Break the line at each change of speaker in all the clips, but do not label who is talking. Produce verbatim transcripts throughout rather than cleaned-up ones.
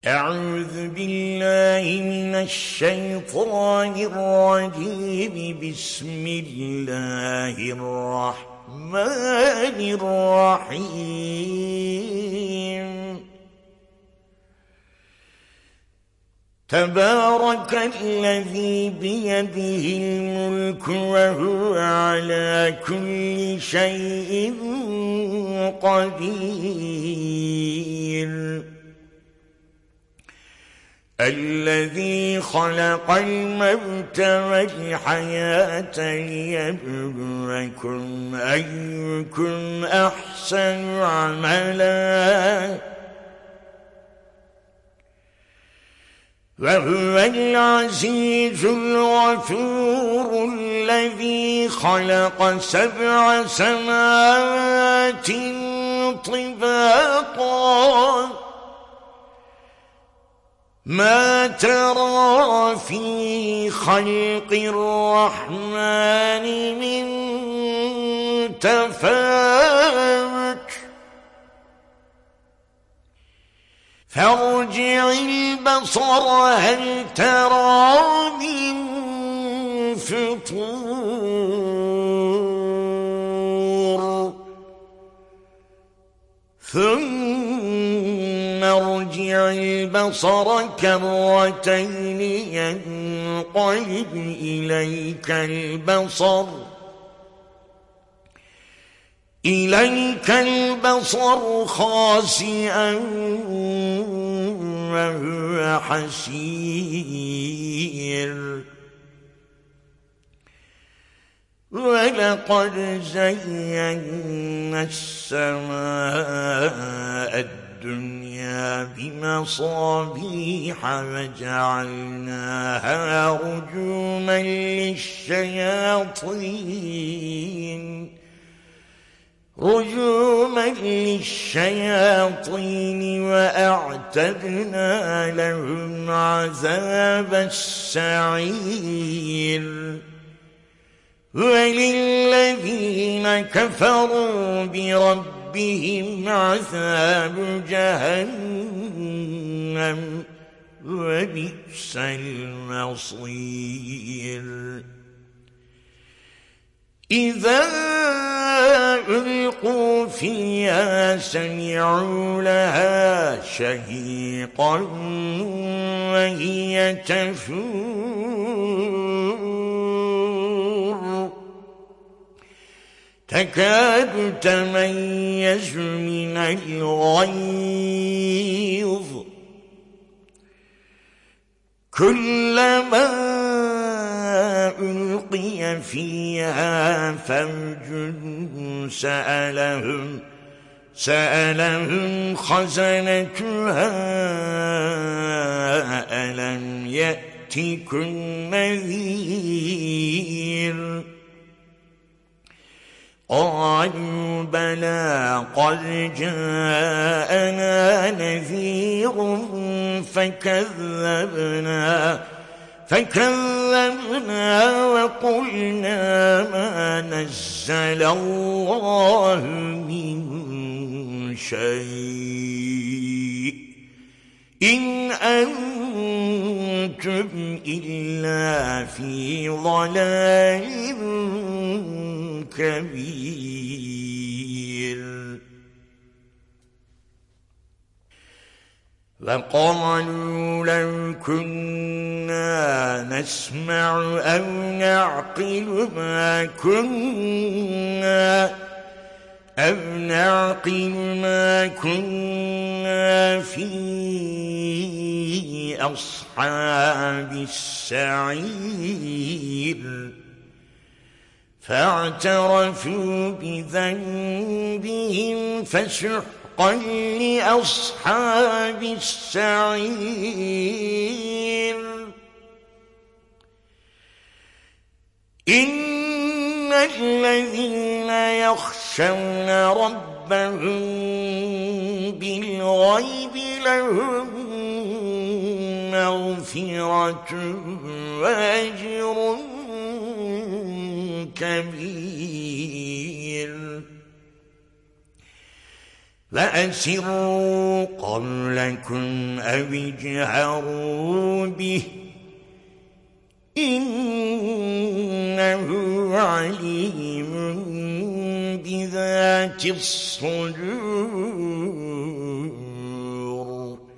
أعوذ بالله من الشيطان الرجيم. بسم الله الرحمن الرحيم. تبارك الذي بيده الملك وهو على كل شيء قدير. الذي خلق الموت والحياة ليبلوكم أيكم أحسن عملا وهو العزيز الغفور. الذي خلق سبع سماوات طباقا ما ترى في خلق الرحمن من تفاوت فارجع البصر هل ترى من فطور ثم ارجع البصر كرتين ينقلب إليك البصر إليك البصر خاسئا وهو حسير. ولقد زينا السماء الدنيا بمصابيح وجعلناها رجوما للشياطين رجوما للشياطين وأعتدنا لهم عذاب السعير. وللذين كفروا بربهم عذاب جهنم وبئس المصير. إذا ألقوا فيها سمعوا لها شهيقا وهي تفور تكاد تميز من الغيظ كلما ألقي فيها فوج سألهم سألهم خزنتها ألم يأتكم نذير قالوا بلى قد جاءنا نذير فكذبنا فكذبنا وقلنا ما نزل الله من شيء إن أنتم إلا في ضلال كبير. وقالوا لو كنا نسمع أو نعقل ما كنا أو نعقل ما كنا في أصحاب السعير فاعترفوا بذنبهم فسحقا لأصحاب السعير. إن الذين يخشون ربهم بالغيب لهم مغفرة وأجر كبير. فأسروا قولكم أو اجهروا به إنه عليم بذات الصدور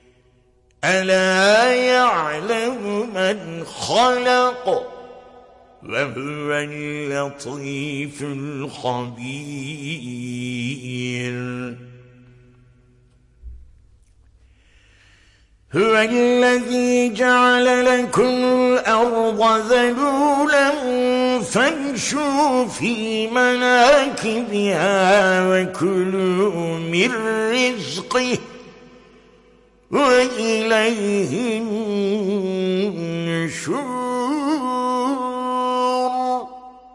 ألا يعلم من خلق وهو اللطيف الخبير هو الذي جعل لكم الأرض ذلولا فامشوا في مناكبها وكلوا من رزقه وإليه النشور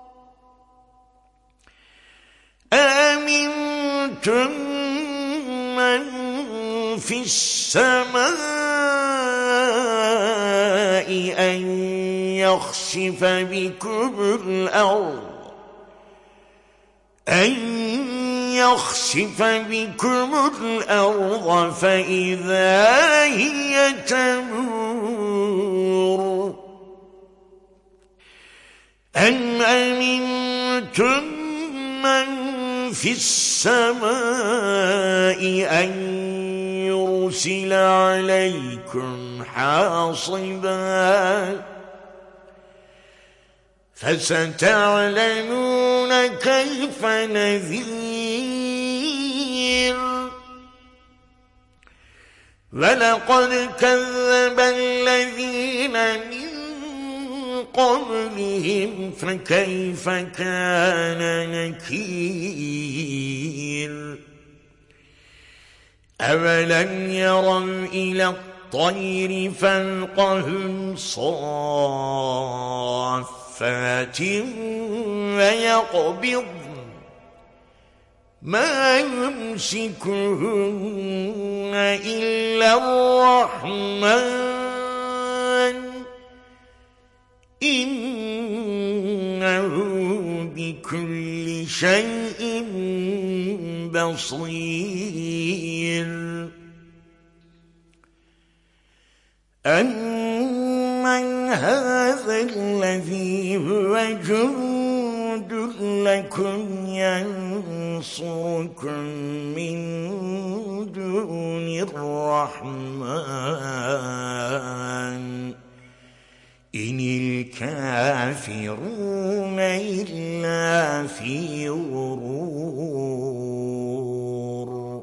أأمنتم من في السماء أن يخسف بكم الأرض أن يخسف بكم الأرض فإذا هي تمور أم أمنتم من في السماء أن يرسل عليكم حاصبا فستعلمون كيف نذير ولقد كذب الذين من قبلهم فكيف كان نكير أولم يروا إلى الطير فوقهم صافات ويقبضن ما يمسكهن إلا الرحمن إنه بكل شيء بصير أمن هذا الذي هو جند لكم ينصركم من دون الرحمن إن الكافرون إلا في غرور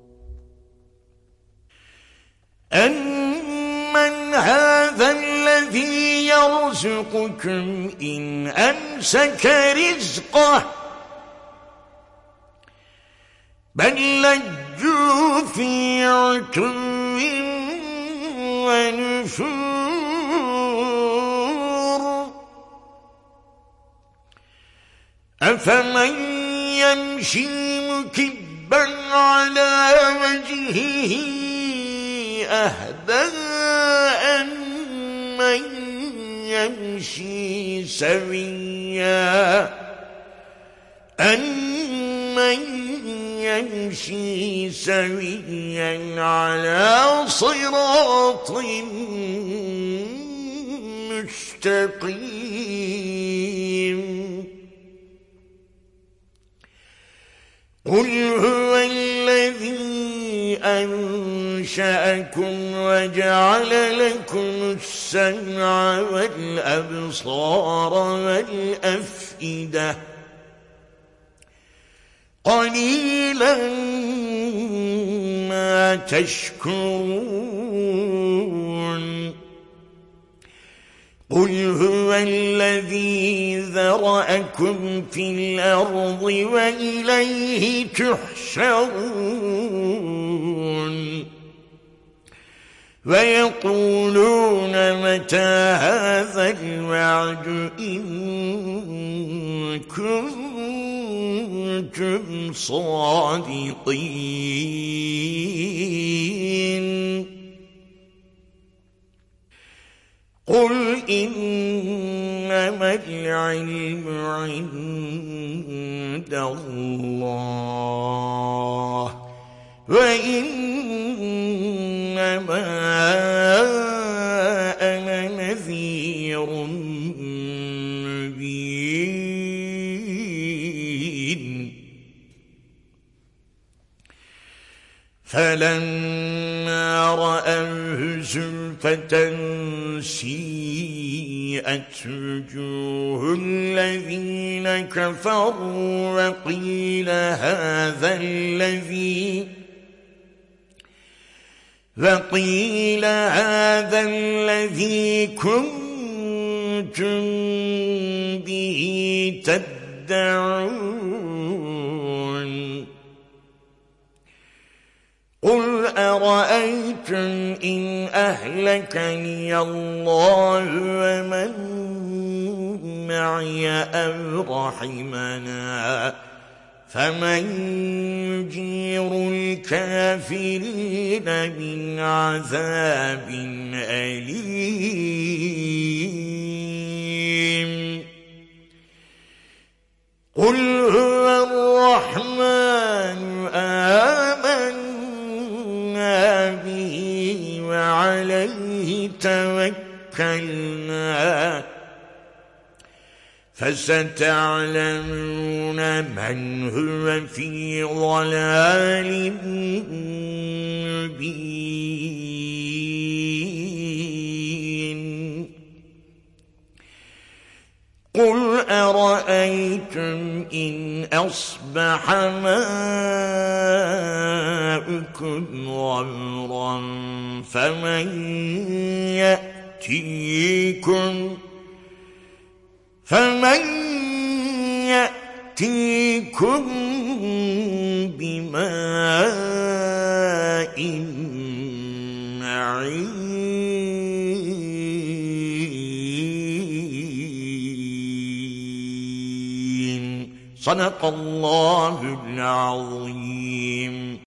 أمن هذا الذي يرزقكم إن أمسك رزقه بل لجوا في عتو ونفور أفمن يمشي مكبا على وجهه أهدى أمن يمشي سويا أمن يمشي سويا على صراط مستقيم قل هو الذي أنشأكم وجعل لكم السمع والأبصار والأفئدة قليلا ما تشكرون قل هو الذي ذرأكم في الأرض وإليه تحشرون ويقولون متى هذا الوعد إن كنتم صادقين قل إنما العلم عند الله وإنما أنا نذير مبين فلما رأوه زلفة سيئت وجوه الذين كفروا وقيل هذا الذي وقيل هذا الذي كنتم به تدعون قل أرأيتم إن أهلكني الله ومن معي أو رحمنا فمن يجير الكافرين من عذاب أليم قل هو الرحمن آمنا به وعليه توكلنا فستعلمون من هو في ضلال مبين قل أرأيتم إن أصبح ماؤكم غورا فمن يأتيكم فمن يأتيكم بماء معين صدق الله العظيم.